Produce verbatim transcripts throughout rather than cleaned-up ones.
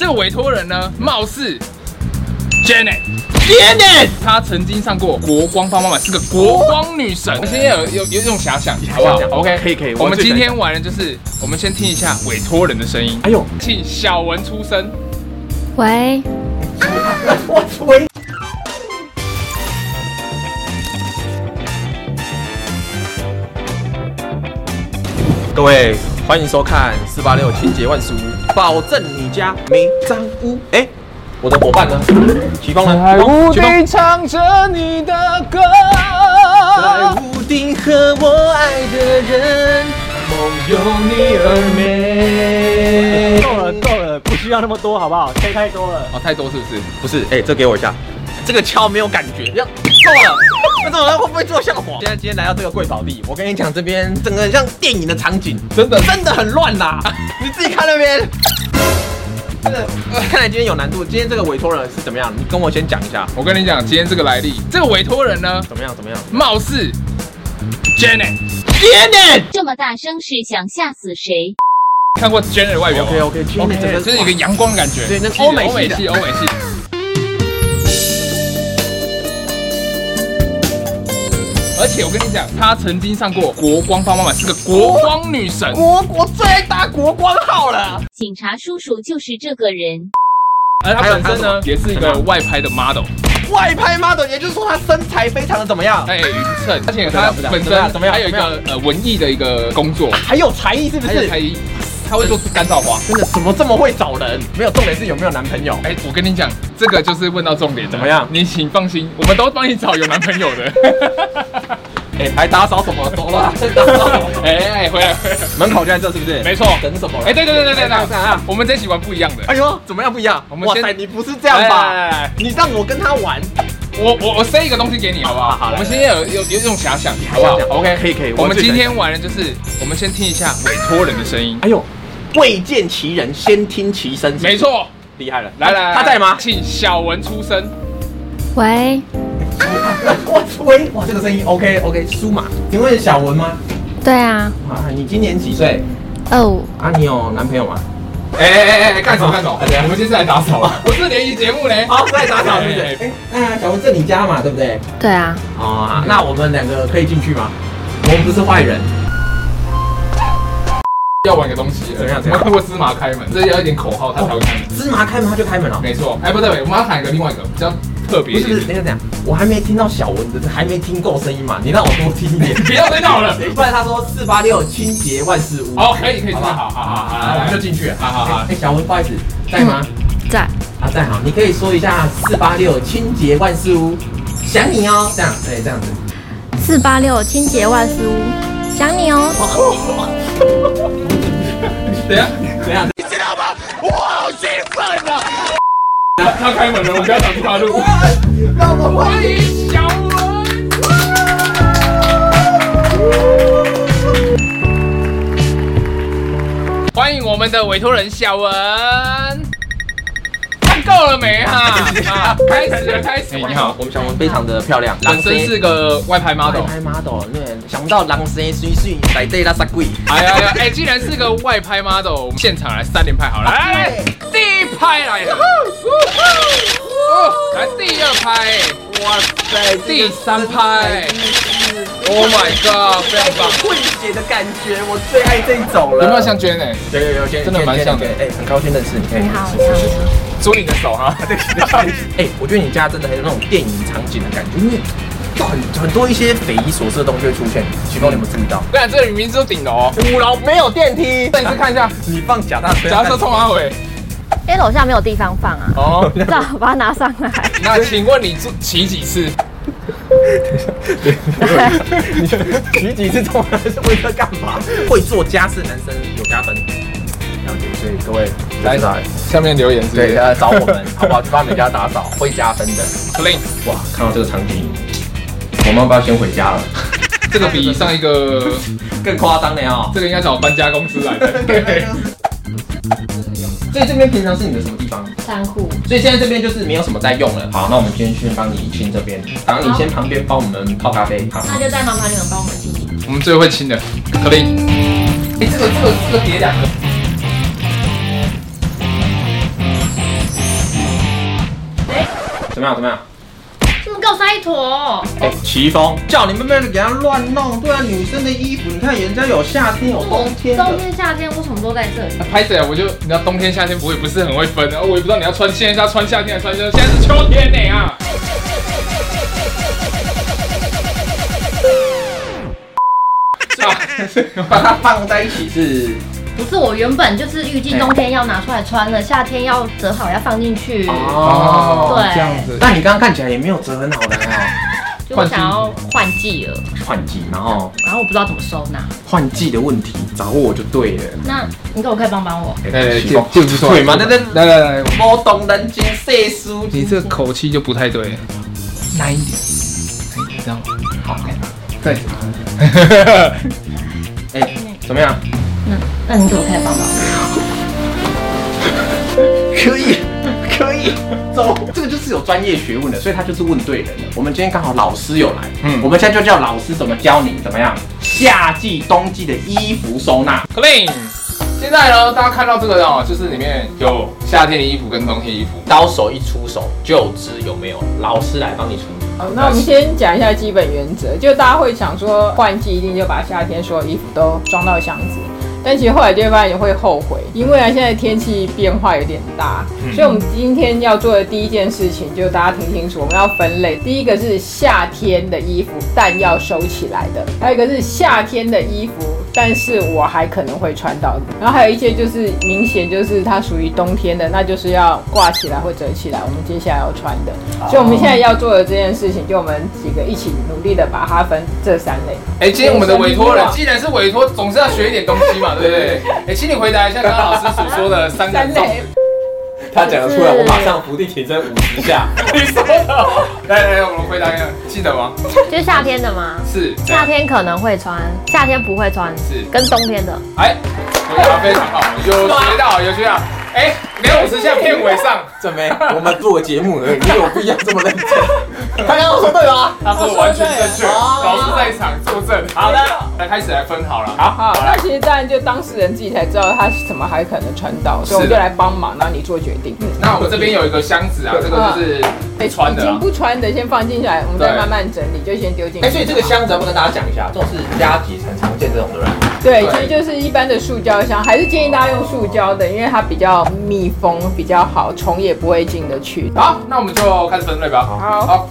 这个委托人呢，貌似 Janet。Janet， 她曾经上过国光帮妈妈，是个国光女神。我们现在有有有这种遐想，好不好 ？OK， 可以可以。 我们今天玩的就是，我们先听一下委托人的声音。 哎呦， 请小文出声。 喂。 我喂。各位，欢迎收看四八六清洁万事屋，保证你家没脏污。哎、欸，我的伙伴呢？启峰呢？ 在屋顶唱着你的歌， 在屋顶和我爱的人，梦有你而美。 够了够了，不需要那么多，好不好？吹太多了。 哦，太多是不是？ 不是，哎、欸，这给我一下。这个敲没有感觉，要够了。那这种人会不会做笑话？现在今天来到这个贵宝地，我跟你讲，这边整个很像电影的场景，真的真的很乱啦。你自己看那边，真的，看来今天有难度。今天这个委托人是怎么样？你跟我先讲一下。 我跟你讲，今天这个来历，这个委托人呢， 怎么样？怎么样？ 貌似 Janet。Janet 这么大声是想吓死谁？ 看过 Janet 的外表 ？OK OK Janet 整个就是一个阳光的感觉， 对，那欧美欧美系，欧美系。而且我跟你讲，她曾经上过国光帮妈妈，是个国光女神。 国国最爱打国光号了。 警察叔叔就是这个人。 而她本身呢，也是一个外拍的 model。 外拍 model， 也就是说她身材非常的怎么样？ 哎，匀称，而且她本身怎么样？ 还有一个呃文艺的一个工作， 还有才艺是不是？ 还有才艺。他会做干燥花， 真的怎么这么会找人？没有，重点是有没有男朋友？ 哎、欸，我跟你讲，这个就是问到重点。 怎么样？ 你请放心，我们都帮你找有男朋友的。 哎、欸，还打扫什么？走了，打扫。 哎哎，回来回来， 门口就在这，是不是？ 没错。 等什么？ 哎、欸，对对对对对对， 啊， 我们这期玩不一样的。 哎呦，怎么样不一样？ 我们哇塞，你不是这样吧？来来来你让我跟他玩。 我我我塞一个东西给你，好不好？好，我们今天有有有这种遐想，好不好 ？OK， 可以可以。 我们今天玩的就是，我们先听一下委托人的声音。 哎呦。未见其人，先听其声。 没错， 厉害了！ 来来， 他在吗？ 请小文出声。 喂。 我喂，哇，这个声音 OK OK。苏马，请问小文吗？ 对啊。 啊，你今年几岁？ 哦。 啊，你有男朋友吗？ 哎哎哎哎，干什么干什么？我们今天是来打扫啊，不是联谊节目嘞。 好，是来打扫，对不对？哎，那小文这你家嘛，对不对？ 对啊。 哦，那我们两个可以进去吗？我们不是坏人。 要玩个东西，怎么样？我们看过芝麻开门，这要一点口号，它才会开门。 芝麻开门，它就开门了。 没错。哎，不对，我们要喊一个另外一个比较特别。 不是，等一下等一下，我还没听到小文的，还没听够声音嘛？你让我多听一点。 不要再闹了， 不然他说四八六清洁万事屋。 哦，可以可以，好好好好好， 我们就进去。 好好好。 哎，小文，不好意思，在吗？ 在。 啊，在好。你可以说一下四八六清洁万事屋，想你哦。这样，对，这样子。 四八六清洁万事屋，想你哦。 等下， 等下， 你知道吗？我好兴奋啊！他开门了，我不要挡住他路。 让我欢迎小文。欢迎我们的委托人小文。看够了没哈？啊，开始了，开始。你好， 我们小文非常的漂亮， 本身是个外拍 model。 外拍 model， 对，想不到狼生水水来对拉萨贵。 哎呀呀，哎，既然是个外拍 model， 我们现场来三连拍好了。来，第一拍来了。哦，来第二拍， 哇塞， 第三拍。Oh my god， 非常棒！ 混血的感觉，我最爱这一种了。 有没有像娟哎？ 有有有， 真的蛮像的。 哎，很高兴认识你。 你好，你好。 捉你的手哈。 哎，我觉得你家真的很有那种电影场景的感觉，因为很很多一些匪夷所思的东西会出现。启峰，你有没有注意到？ 对啊，这里明明是顶楼， 五楼没有电梯。 再一次看一下， 你放脚踏车， 脚踏车冲阿伟。 因为楼下没有地方放啊。哦，只好把它拿上来。 那请问你骑几次？ 对，你骑几次冲来是为了干嘛？会做家事男生有加分。了解，所以各位来下面留言是， 对，呃，找我们好不好？去帮你们家打扫，会加分的。 Clean， 哇，看到这个场景，我们要不要先回家了？ 这个比上一个更夸张的哦。 这个应该找搬家公司来的。对。 所以这边平常是你的什么地方？ 仓库。 所以现在这边就是没有什么在用了。好，那我们今天先帮你清这边，然后你先旁边帮我们泡咖啡。好， 那就在麻烦你们帮我们清理。 我们最会清的，Clean。哎，这个这个这个叠两个。 怎么样？怎么样？ 怎么给我塞一坨？ 哎，奇峰，叫你们不要给他乱弄。对啊，女生的衣服，你看人家有夏天有冬天的。 冬天夏天为什么都在这里？ 拍谁啊？我就你知道冬天夏天我也不是很会分，我也不知道你要穿现在是要穿夏天还是穿现在是秋天呢啊！ 把它放在一起是。 不是，我原本就是预计冬天要拿出来穿了，夏天要折好要放进去。 哦， 对， 这样子。 但你刚刚看起来也没有折很好的啊。 就我想要换季了。 换季，然后然后我不知道怎么收纳。 换季的问题掌握就对了。 那你可不可以帮帮我？ 对对，就就不错。 对嘛？来来来来来， 我懂人情世事。 你这个口气就不太对，难一点，这样好，对。 哎，怎么样？ 那那你可不可以帮帮我？可以，可以，走。这个就是有专业学问的，所以他就是问对人了。我们今天刚好老师有来，嗯，我们现在就叫老师怎么教你怎么样夏季、冬季的衣服收纳 clean。现在呢，大家看到这个哦，就是里面有夏天的衣服跟冬天衣服， 刀手一出手就知有没有。老师来帮你处理。 好，那我们先讲一下基本原则，就大家会想说换季一定就把夏天所有衣服都装到箱子。但其实后来就会发现也会后悔，因为啊现在天气变化有点大，嗯、所以我们今天要做的第一件事情就是大家听清楚，我们要分类。第一个是夏天的衣服，但要收起来的；还有一个是夏天的衣服，但是我还可能会穿到的。然后还有一些就是明显就是它属于冬天的，那就是要挂起来或折起来，我们接下来要穿的。哦、所以我们现在要做的这件事情，就我们几个一起努力的把它分这三类。 哎、欸，今天我们的委托人既然是委托，总是要学一点东西嘛。对不对？哎，请你回答一下刚刚老师所说的三个重点。 他讲得出来，我马上伏地挺身五十下。 你说的。来来来，我们回答一下，记得吗？ 就是夏天的吗？ 是。 夏天可能会穿，夏天不会穿。 是。 跟冬天的。 哎，回答非常好，有学到，有学到。哎，连五十下片尾上， 正妹，我们做个节目而已，你有必要这么认真？他刚刚说对吗？ 他说完全正确，老师在场作证。好的，来开始来分好了。好， 好，那其实当然就当事人自己才知道他怎么还可能穿到，所以我们就来帮忙，然后你做决定。 嗯，那我们这边有一个箱子啊，这个就是不穿的， 已经不穿的先放进来，我们再慢慢整理，就先丢进去。 哎，所以这个箱子要不跟大家讲一下，这种是压挤很常见这种，对不对？ 对，其实就是一般的塑胶箱，还是建议大家用塑胶的，因为它比较密封，比较好，虫也不会进得去。 好，那我们就开始分类吧。 好。 好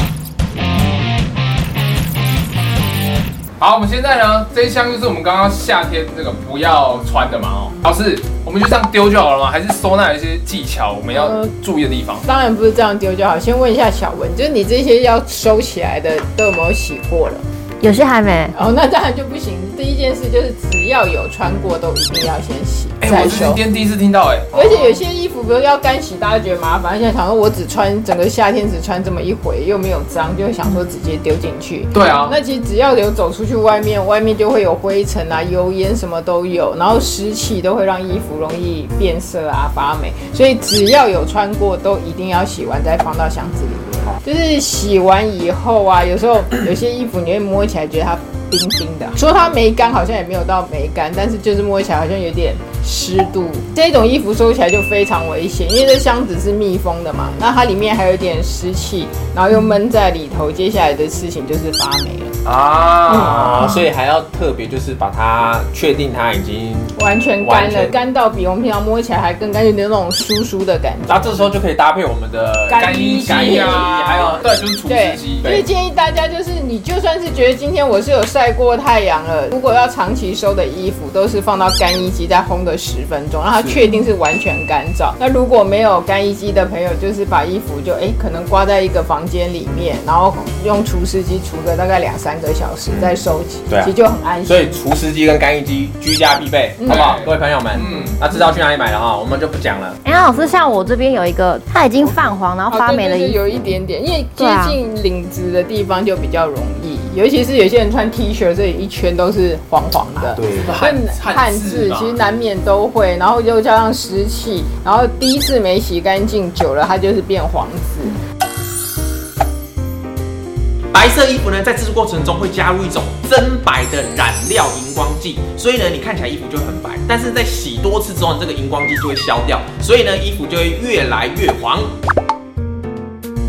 好，我们现在呢，这一箱就是我们刚刚夏天那个不要穿的嘛哦。老师，我们就这样丢就好了吗？还是收纳有一些技巧我们要注意的地方？ 当然不是这样丢就好。先问一下小文，就是你这些要收起来的都有没有洗过了？ 有些还没。 哦，那当然就不行。第一件事就是只要有穿过，都一定要先洗。 哎、欸，我今天第一次听到哎、 欸。而且有些衣服，比如要干洗，大家觉得麻烦。现在想说，我只穿整个夏天只穿这么一回，又没有脏，就会想说直接丢进去。 对啊。 那其实只要有走出去外面，外面就会有灰尘啊、油烟什么都有，然后湿气都会让衣服容易变色啊、发霉。所以只要有穿过，都一定要洗完再放到箱子里面。就是洗完以后啊，有时候有些衣服你会摸起来觉得它冰冰的，说它没干好像也没有到没干，但是就是摸起来好像有点湿度。这种衣服收起来就非常危险，因为这箱子是密封的嘛，那它里面还有点湿气，然后又闷在里头，接下来的事情就是发霉了啊、嗯。所以还要特别就是把它确定它已经完全干了，干到比我们平常摸起来还更干净的那种酥酥的感觉。 那这时候就可以搭配我们的干衣机啊，还有对，就是除湿机。 所以建议大家就是，你就算是觉得今天我是有晒过太阳了，如果要长期收的衣服，都是放到干衣机再烘个十分钟，让它确定是完全干燥。那如果没有干衣机的朋友，就是把衣服就哎、欸、可能挂在一个房间里面，然后用除湿机除个大概两三个小时再收起， 对、啊， 其实就很安心。 所以除湿机跟干衣机居家必备，嗯、好不好？各位朋友们，嗯，那知道去哪里买了哈，我们就不讲了。 哎、欸，老师，像我这边有一个，它已经泛黄，然后发霉了， 哦、有一点点，因为接近领子的地方就比较容易，尤其是有些人穿 T 恤，这里一圈都是黄黄的， 对， 汗汗渍其实难免都会，然后又加上湿气，然后第一次没洗干净，久了它就是变黄渍。 白色衣服呢，在制作过程中会加入一种增白的染料荧光剂，所以呢，你看起来衣服就很白，但是在洗多次之后，这个荧光剂就会消掉，所以呢，衣服就会越来越黄。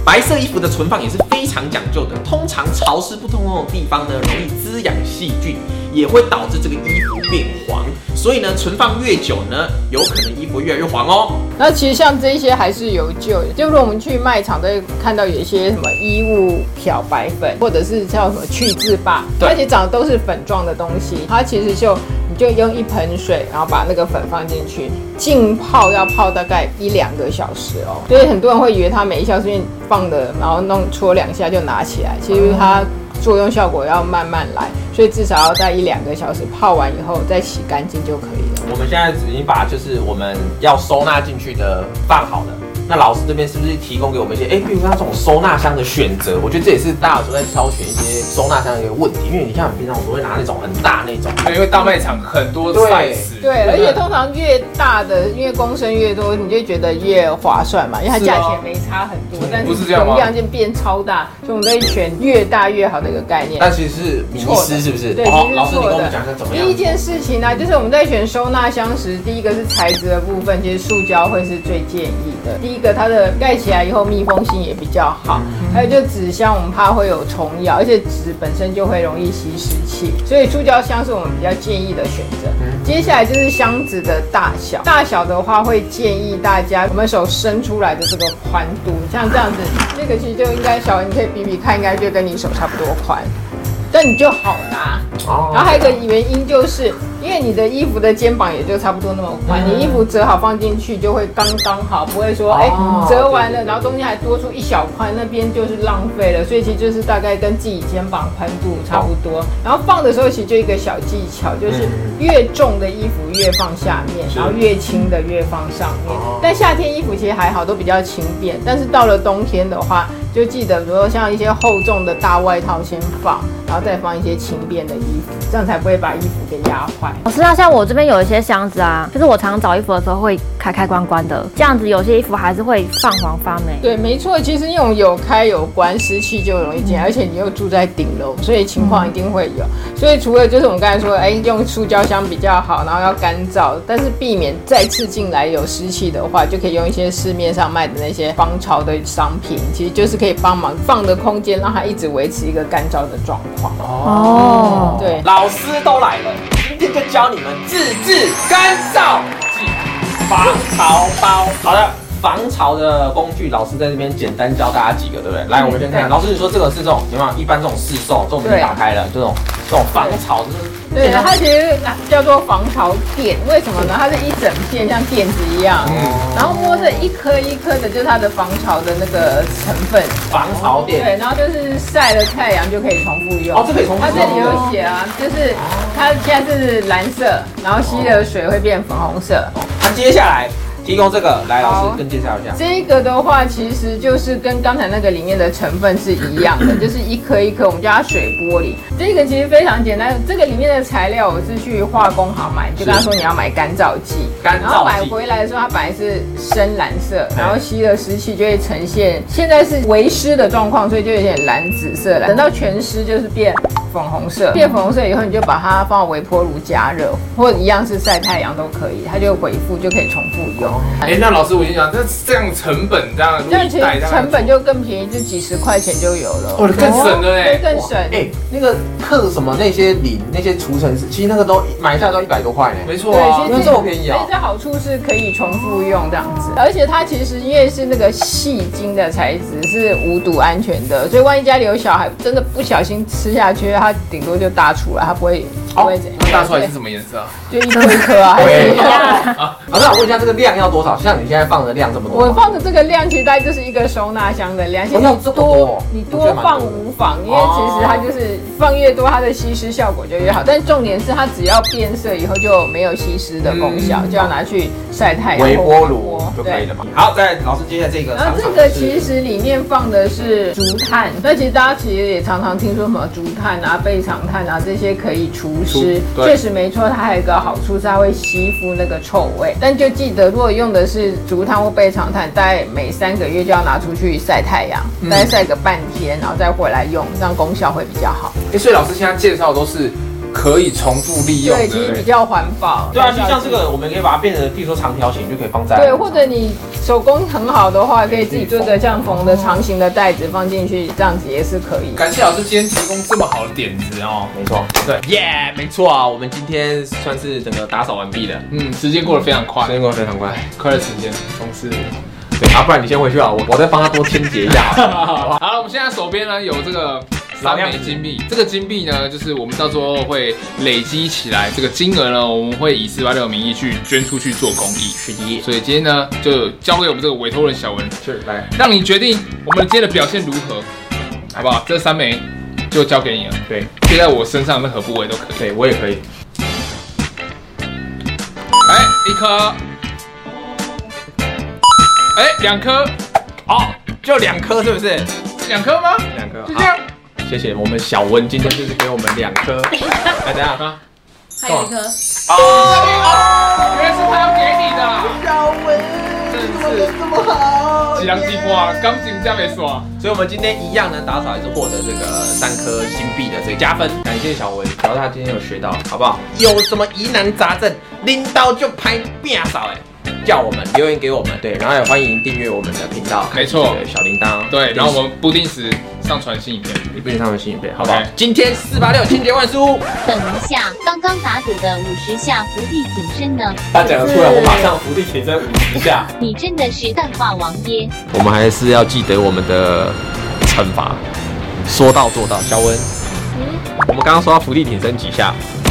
白色衣服的存放也是非常讲究的，通常潮湿不通风的地方呢，容易滋养细菌，也会导致这个衣服变黄。所以呢，存放越久呢，有可能衣服越来越黄哦。 那其实像这些还是有救的，就如果我们去卖场都会看到有一些什么衣物漂白粉，或者是叫什么去渍霸，而且长得都是粉状的东西，它其实就你就用一盆水，然后把那个粉放进去，浸泡要泡大概一两个小时哦。所以很多人会以为它没效，是因为放的，然后弄搓两下就拿起来，其实它作用效果要慢慢来，所以至少要在一两个小时泡完以后再洗干净就可以了。 我们现在已经把就是我们要收纳进去的放好了。那老师这边是不是提供给我们一些，哎，比如说这种收纳箱的选择？我觉得这也是大家有时候在挑选一些收纳箱的一个问题，因为你看平常我们会拿那种很大那种， 因为大卖场很多 size， 对，而且通常越大的，因为公升越多，你就觉得越划算嘛，因为它价钱没差很多，但是容量就变超大，所以我们在选越大越好的一个概念。 但其实是迷思，是不是？ 对，其实是老师你跟我错的们讲一下怎么样？ 第一件事情呢，就是我们在选收纳箱时，第一个是材质的部分，其实塑胶会是最建议的。第一个它的盖起来以后密封性也比较好，还有就纸箱我们怕会有虫咬，而且纸本身就会容易吸湿气，所以塑胶箱是我们比较建议的选择。接下来就是箱子的大小，大小的话会建议大家我们手伸出来的这个宽度，像这样子，这个其实就应该小，你可以比比看，应该就跟你手差不多宽。但你就好拿，然后还有一个原因就是，因为你的衣服的肩膀也就差不多那么宽，你衣服折好放进去就会刚刚好，不会说哎折完了，然后中间还多出一小块，那边就是浪费了。所以其实就是大概跟自己肩膀宽度差不多。然后放的时候其实就一个小技巧，就是越重的衣服越放下面，然后越轻的越放上面。但夏天衣服其实还好，都比较轻便，但是到了冬天的话，就记得比如说像一些厚重的大外套先放，然后再放一些轻便的衣服，这样才不会把衣服给压坏。 老师，那像我这边有一些箱子啊，就是我常常找衣服的时候会开开关关的，这样子有些衣服还是会泛黄发霉。 对，没错，其实那种有开有关，湿气就容易进来，而且你又住在顶楼，所以情况一定会有。所以除了就是我们刚才说，哎，用塑胶箱比较好，然后要干燥，但是避免再次进来有湿气的话，就可以用一些市面上卖的那些防潮的商品，其实就是可以帮忙放的空间，让它一直维持一个干燥的状况。 哦， 对， 老师都来了，今天就教你们自制干燥剂防潮包。好的。防潮的工具，老师在这边简单教大家几个，对不对？来，我们先看。老师，你说这个是这种有没有？一般这种市售，这我们已经打开了，这种这种防潮， 对，它其实叫做防潮垫，为什么呢？它是一整片像垫子一样，嗯，然后摸着一颗一颗的，就是它的防潮的那个成分。 防潮垫。对， 然后就是晒了太阳就可以重复用。 哦，这可以重复用。 它这里有写啊，就是它现在是蓝色，然后吸了水会变粉红色。 那接下来。提供这个来，老师跟介绍一下。 这个的话，其实就是跟刚才那个里面的成分是一样的，就是一颗一颗，我们叫它水玻璃。这个其实非常简单，这个里面的材料我是去化工行买，就跟他说你要买干燥剂， 干燥剂， 然后买回来的时候它本来是深蓝色，然后吸了湿气就会呈现，现在是微湿的状况，所以就有点蓝紫色了。等到全湿就是变粉红色，变粉红色以后你就把它放到微波炉加热，或者一样是晒太阳都可以，它就回复就可以重复用。 哎、欸，那老师我跟你讲，这这样成本这样， 这样其实成本就更便宜，就几十块钱就有了， 哦，更省了哎， 对，更省。 哎、欸，那个克什么那些磷那些除尘式，其实那个都买下来都一百多块呢， 没错啊， 对， 这么便宜啊。 所以这好处是可以重复用这样子，而且它其实因为是那个细晶的材质，是无毒安全的，所以万一家里有小孩真的不小心吃下去，它顶多就大出来，它不会不会怎样。 大出来是什么颜色啊？ 就一颗一颗啊，还是一样啊？老师，我问一下，这个量要多少？像你现在放的量这么多， 我放的这个量其实大概就是一个收纳箱的量，其实你多你多放无妨，因为其实它就是放越多，它的吸湿效果就越好。但重点是它只要变色以后就没有吸湿的功效，就要拿去晒太阳、 微波炉就可以了嘛。好，再来老师接下来这个， 然后这个其实里面放的是竹炭，那其实大家其实也常常听说什么竹炭啊、倍长炭啊这些可以除湿，确实没错，它还有一个好处是它会吸附那个臭味。但就记得，如果用的是竹炭或倍长炭，大概每三个月就要拿出去晒太阳，大概晒个半天，然后再回来用，这样功效会比较好。 欸、所以老师现在介绍都是可以重复利用对，其实的。 比较环保。 对啊，就像这个，我们可以把它变成，比如说长条形，就可以放在对，或者你手工很好的话，可以自己做个这样缝的长形的袋子放进去，这样子也是可以。 感谢老师今天提供这么好的点子哦。 没错，对，耶，没错啊，我们今天算是整个打扫完毕了， 嗯，时间过得非常快时，间过得非常快。 快乐时间总是。 对啊，不然你先回去啊，我我再帮他多清洁一下好了。 好了，我们现在手边呢有这个三枚金币，这个金币呢，就是我们到时候会累积起来，这个金额呢，我们会以四八六的名义去捐出去做公益。 是的， 所以今天呢，就交给我们这个委托人小文， 是来， 让你决定我们今天的表现如何，好不好？这三枚就交给你了， 对贴在我身上任何部位都可以。 对，我也可以。 哎，一颗，哎，两颗， 哦，就两颗是不是？ 两颗吗？ 两颗， 就这样。 谢谢我们小文，今天就是给我们两颗。来，等一下啊， 还有一颗， 哦，原来是他要给你的， 小文， 真是这么好， 几两几波，钢琴加没耍。 所以我们今天一样呢，打扫还是获得这个三颗金币的这个加分，感谢小文，只要他今天有学到，好不好？有什么疑难杂症，拎刀就拍变扫哎。叫我们留言给我们，对，然后也欢迎订阅我们的频道， 没错对，小铃铛， 对，然后我们不定时上传新影片。 你不仅上面新影片，好不好 OK 今天四八六清洁万书， 等一下，刚刚打赌的五十下伏地挺身呢？ 他讲得出来，我马上伏地挺身五十下。 你真的是淡化王耶！ 我们还是要记得我们的惩罚，说到做到。小文，我们刚刚说要伏地挺身几下？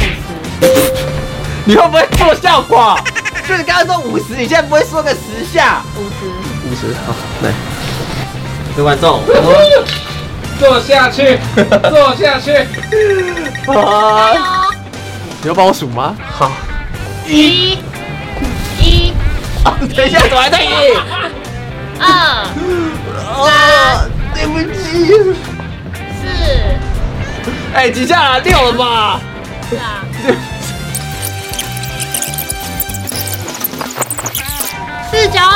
你会不会做效果？就是刚刚说五十，你现在不会说个十下？ 五十， 五十，好，来，各位观众， 坐下去，坐下去。 啊，你要帮我数吗？好， 一，一， 等一下，怎么还在一？ 二， 哦，对不起。 四， 哎，几下了？六了吧？ 是啊，四九，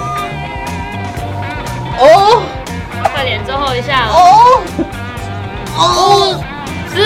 哦快点，最后一下了， 哦五十，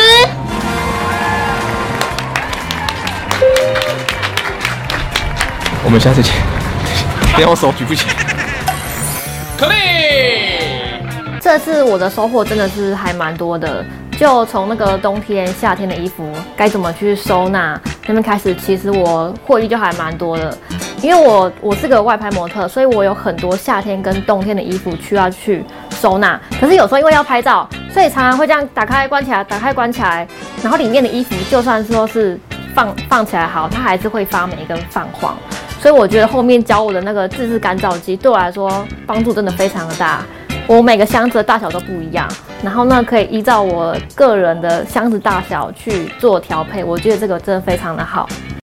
我们下次见。等下我手举不起来。 可以。 这次我的收获真的是还蛮多的，就从那个冬天、夏天的衣服该怎么去收纳那边开始，其实我获益就还蛮多的。因为我我是个外拍模特，所以我有很多夏天跟冬天的衣服需要去收纳。可是有时候因为要拍照，所以常常会这样打开关起来，打开关起来，然后里面的衣服就算说是放放起来好，它还是会发霉跟泛黄。所以我觉得后面教我的那个自制干燥机对我来说帮助真的非常的大。我每个箱子的大小都不一样，然后呢可以依照我个人的箱子大小去做调配，我觉得这个真的非常的好。